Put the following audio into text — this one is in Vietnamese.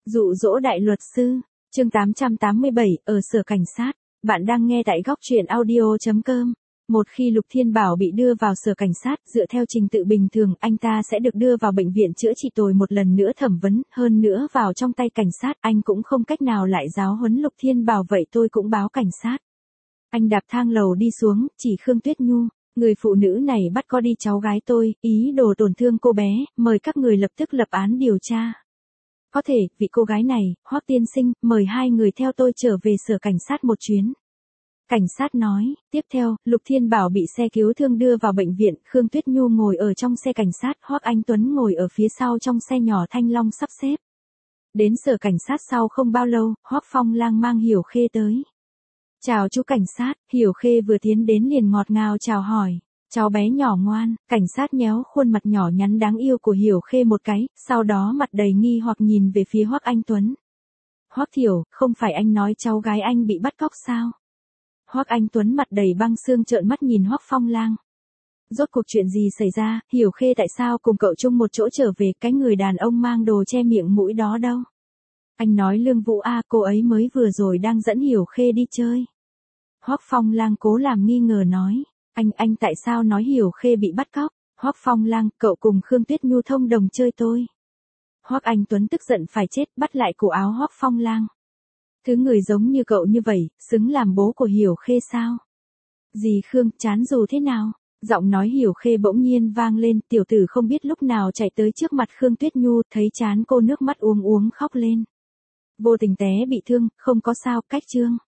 Dụ dỗ đại luật sư, chương 887, ở sở cảnh sát. Bạn đang nghe tại góc truyện audio.com. Một khi Lục Thiên Bảo bị đưa vào sở cảnh sát, dựa theo trình tự bình thường, anh ta sẽ được đưa vào bệnh viện chữa trị tồi một lần nữa thẩm vấn, hơn nữa vào trong tay cảnh sát, anh cũng không cách nào lại giáo huấn Lục Thiên Bảo, vậy tôi cũng báo cảnh sát. Anh đạp thang lầu đi xuống, chỉ Khương Tuyết Nhu, người phụ nữ này bắt có đi cháu gái tôi, ý đồ tổn thương cô bé, mời các người lập tức lập án điều tra. Có thể, vị cô gái này, Hoắc tiên sinh, mời hai người theo tôi trở về sở cảnh sát một chuyến. Cảnh sát nói, tiếp theo, Lục Thiên Bảo bị xe cứu thương đưa vào bệnh viện, Khương Tuyết Nhu ngồi ở trong xe cảnh sát, Hoắc Anh Tuấn ngồi ở phía sau trong xe nhỏ Thanh Long sắp xếp. Đến sở cảnh sát sau không bao lâu, Hoắc Phong Lang mang Hiểu Khê tới. Chào chú cảnh sát, Hiểu Khê vừa tiến đến liền ngọt ngào chào hỏi. Cháu bé nhỏ ngoan, cảnh sát nhéo khuôn mặt nhỏ nhắn đáng yêu của Hiểu Khê một cái, sau đó mặt đầy nghi hoặc nhìn về phía Hoắc Anh Tuấn. Hoắc Thiểu, không phải anh nói cháu gái anh bị bắt cóc sao? Hoắc Anh Tuấn mặt đầy băng xương trợn mắt nhìn Hoắc Phong Lang. Rốt cuộc chuyện gì xảy ra, Hiểu Khê tại sao cùng cậu chung một chỗ trở về, cái người đàn ông mang đồ che miệng mũi đó đâu? Anh nói Lương Vũ A, cô ấy mới vừa rồi đang dẫn Hiểu Khê đi chơi. Hoắc Phong Lang cố làm nghi ngờ nói. Anh tại sao nói Hiểu Khê bị bắt cóc? Hoắc Phong Lang, cậu cùng Khương Tuyết Nhu thông đồng chơi tôi. Hoắc Anh Tuấn tức giận phải chết, bắt lại cổ áo Hoắc Phong Lang. Thứ người giống như cậu như vậy, xứng làm bố của Hiểu Khê sao? Dì Khương, chán dù thế nào? Giọng nói Hiểu Khê bỗng nhiên vang lên, tiểu tử không biết lúc nào chạy tới trước mặt Khương Tuyết Nhu, thấy chán cô nước mắt uống khóc lên. Vô tình té bị thương, không có sao, cách trương.